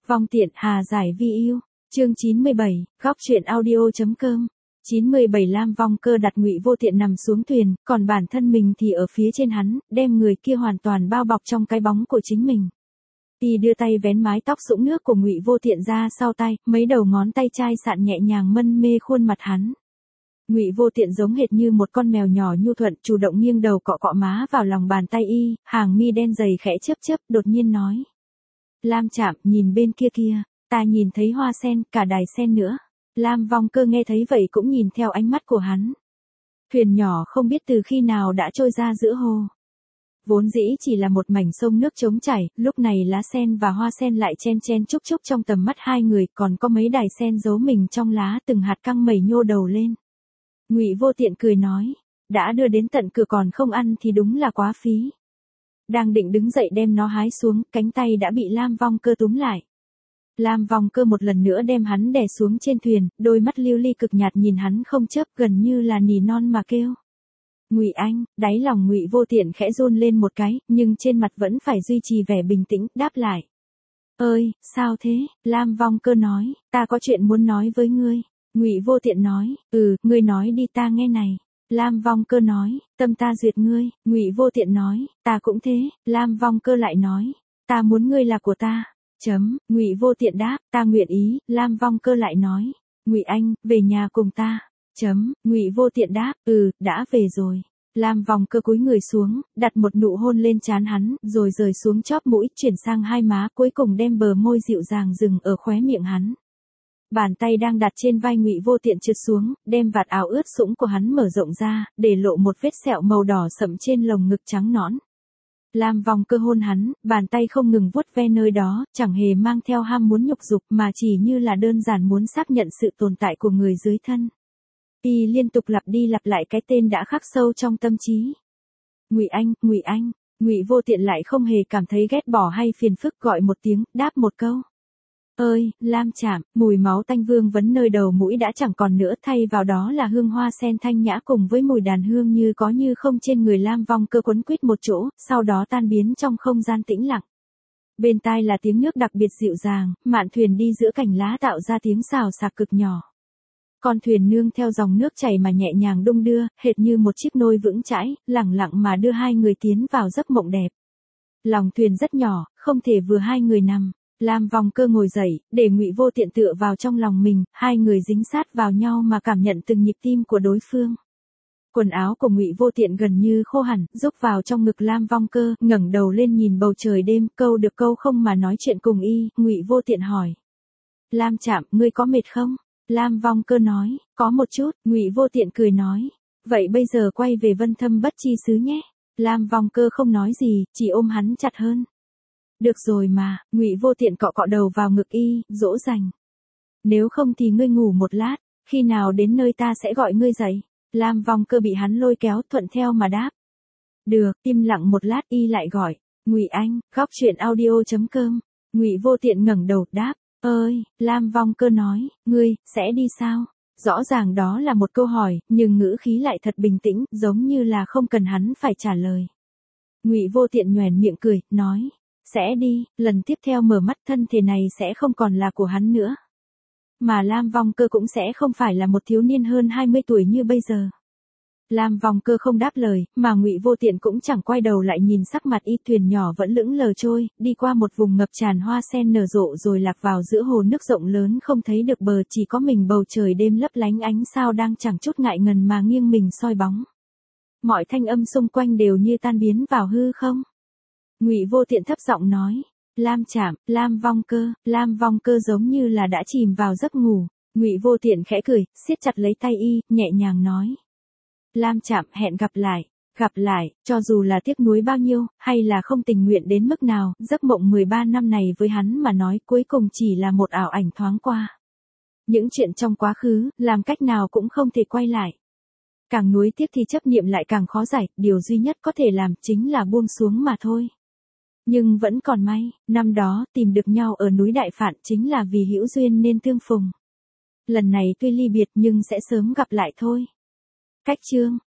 Vong tiện Hà giải vi yêu. Chương 97, góc truyện audio.com. 97 Lam Vong Cơ đặt Ngụy Vô Tiện nằm xuống thuyền, còn bản thân mình thì ở phía trên hắn, đem người kia hoàn toàn bao bọc trong cái bóng của chính mình. Y đưa tay vén mái tóc sũng nước của Ngụy Vô Tiện ra sau tay, mấy đầu ngón tay chai sạn nhẹ nhàng mân mê khuôn mặt hắn. Ngụy Vô Tiện giống hệt như một con mèo nhỏ nhu thuận, chủ động nghiêng đầu cọ cọ má vào lòng bàn tay y, hàng mi đen dày khẽ chớp chớp, đột nhiên nói: "Lam Trạm, nhìn bên kia kia, ta nhìn thấy hoa sen, cả đài sen nữa." Lam Vong Cơ nghe thấy vậy cũng nhìn theo ánh mắt của hắn. Thuyền nhỏ không biết từ khi nào đã trôi ra giữa hồ. Vốn dĩ chỉ là một mảnh sông nước trống chảy, lúc này lá sen và hoa sen lại chen chen chúc chúc trong tầm mắt hai người, còn có mấy đài sen giấu mình trong lá, từng hạt căng mẩy nhô đầu lên. Ngụy Vô Tiện cười nói: "Đã đưa đến tận cửa còn không ăn thì đúng là quá phí." Đang định đứng dậy đem nó hái xuống, cánh tay đã bị Lam Vong Cơ túm lại. Lam Vong Cơ một lần nữa đem hắn đè xuống trên thuyền, đôi mắt lưu ly cực nhạt nhìn hắn không chớp, gần như là nỉ non mà kêu: "Ngụy Anh." Đáy lòng Ngụy Vô Tiện khẽ run lên một cái, nhưng trên mặt vẫn phải duy trì vẻ bình tĩnh, đáp lại: "Ơi, sao thế?" Lam Vong Cơ nói: "Ta có chuyện muốn nói với ngươi." Ngụy Vô Tiện nói: "Ngươi nói đi, ta nghe này." Lam Vong Cơ nói: "Tâm ta duyệt ngươi." Ngụy Vô Tiện nói: "Ta cũng thế." Lam Vong Cơ lại nói: "Ta muốn ngươi là của ta." Ngụy Vô Tiện đáp: "Ta nguyện ý." Lam Vong Cơ lại nói: "Ngụy Anh, về nhà cùng ta." Ngụy Vô Tiện đáp: "Đã về rồi." Lam Vong Cơ cúi người xuống, đặt một nụ hôn lên trán hắn, rồi rời xuống chóp mũi, chuyển sang hai má, cuối cùng đem bờ môi dịu dàng dừng ở khóe miệng hắn. Bàn tay đang đặt trên vai Ngụy Vô Tiện trượt xuống, đem vạt áo ướt sũng của hắn mở rộng ra, để lộ một vết sẹo màu đỏ sậm trên lồng ngực trắng nõn. Lam Vong Cơ hôn hắn, bàn tay không ngừng vuốt ve nơi đó, chẳng hề mang theo ham muốn nhục dục, mà chỉ như là đơn giản muốn xác nhận sự tồn tại của người dưới thân. Y liên tục lặp đi lặp lại cái tên đã khắc sâu trong tâm trí. "Ngụy Anh, Ngụy Anh." Ngụy Vô Tiện lại không hề cảm thấy ghét bỏ hay phiền phức, gọi một tiếng, đáp một câu: "Ơi, Lam Trạm." Mùi máu tanh vương vấn nơi đầu mũi đã chẳng còn nữa, thay vào đó là hương hoa sen thanh nhã cùng với mùi đàn hương như có như không trên người Lam Vong Cơ quấn quýt một chỗ, sau đó tan biến trong không gian tĩnh lặng. Bên tai là tiếng nước đặc biệt dịu dàng, mạn thuyền đi giữa cành lá tạo ra tiếng xào xạc cực nhỏ. Con thuyền nương theo dòng nước chảy mà nhẹ nhàng đung đưa, hệt như một chiếc nôi vững chãi, lẳng lặng mà đưa hai người tiến vào giấc mộng đẹp. Lòng thuyền rất nhỏ, không thể vừa hai người nằm. Lam Vong Cơ ngồi dậy, để Ngụy Vô Tiện tựa vào trong lòng mình, hai người dính sát vào nhau mà cảm nhận từng nhịp tim của đối phương. Quần áo của Ngụy Vô Tiện gần như khô hẳn, rúc vào trong ngực Lam Vong Cơ, ngẩng đầu lên nhìn bầu trời đêm, câu được câu không mà nói chuyện cùng y. Ngụy Vô Tiện hỏi: "Lam Trạm, ngươi có mệt không?" Lam Vong Cơ nói: "Có một chút." Ngụy Vô Tiện cười nói: "Vậy bây giờ quay về Vân Thâm Bất Chi xứ nhé." Lam Vong Cơ không nói gì, chỉ ôm hắn chặt hơn. "Được rồi mà." Ngụy Vô Tiện cọ cọ đầu vào ngực y, dỗ dành: "Nếu không thì ngươi ngủ một lát, khi nào đến nơi ta sẽ gọi ngươi dậy." Lam Vong Cơ bị hắn lôi kéo, thuận theo mà đáp: "Được." Im lặng một lát y lại gọi: "Ngụy Anh." Góc truyện audio.com. Ngụy Vô Tiện ngẩng đầu, đáp: "Ơi." Lam Vong Cơ nói: "Ngươi, sẽ đi sao?" Rõ ràng đó là một câu hỏi, nhưng ngữ khí lại thật bình tĩnh, giống như là không cần hắn phải trả lời. Ngụy Vô Tiện nhoẻn miệng cười, nói: "Sẽ đi." Lần tiếp theo mở mắt, thân thể này sẽ không còn là của hắn nữa. Mà Lam Vong Cơ cũng sẽ không phải là một thiếu niên hơn 20 tuổi như bây giờ. Lam Vong Cơ không đáp lời, mà Ngụy Vô Tiện cũng chẳng quay đầu lại nhìn sắc mặt y. Thuyền nhỏ vẫn lững lờ trôi, đi qua một vùng ngập tràn hoa sen nở rộ rồi lạc vào giữa hồ nước rộng lớn không thấy được bờ, chỉ có mình bầu trời đêm lấp lánh ánh sao đang chẳng chút ngại ngần mà nghiêng mình soi bóng. Mọi thanh âm xung quanh đều như tan biến vào hư không. Ngụy Vô Tiện thấp giọng nói: "Lam Trạm." Lam Vong Cơ. Lam Vong Cơ giống như là đã chìm vào giấc ngủ. Ngụy Vô Tiện khẽ cười, siết chặt lấy tay y, nhẹ nhàng nói: "Lam Trạm, hẹn gặp lại." Gặp lại, cho dù là tiếc nuối bao nhiêu, hay là không tình nguyện đến mức nào, giấc mộng 13 năm này với hắn mà nói cuối cùng chỉ là một ảo ảnh thoáng qua. Những chuyện trong quá khứ, làm cách nào cũng không thể quay lại. Càng nuối tiếc thì chấp niệm lại càng khó giải, điều duy nhất có thể làm chính là buông xuống mà thôi. Nhưng vẫn còn may, năm đó tìm được nhau ở núi Đại Phạn chính là vì hữu duyên nên tương phùng. Lần này tuy ly biệt nhưng sẽ sớm gặp lại thôi. Cách chương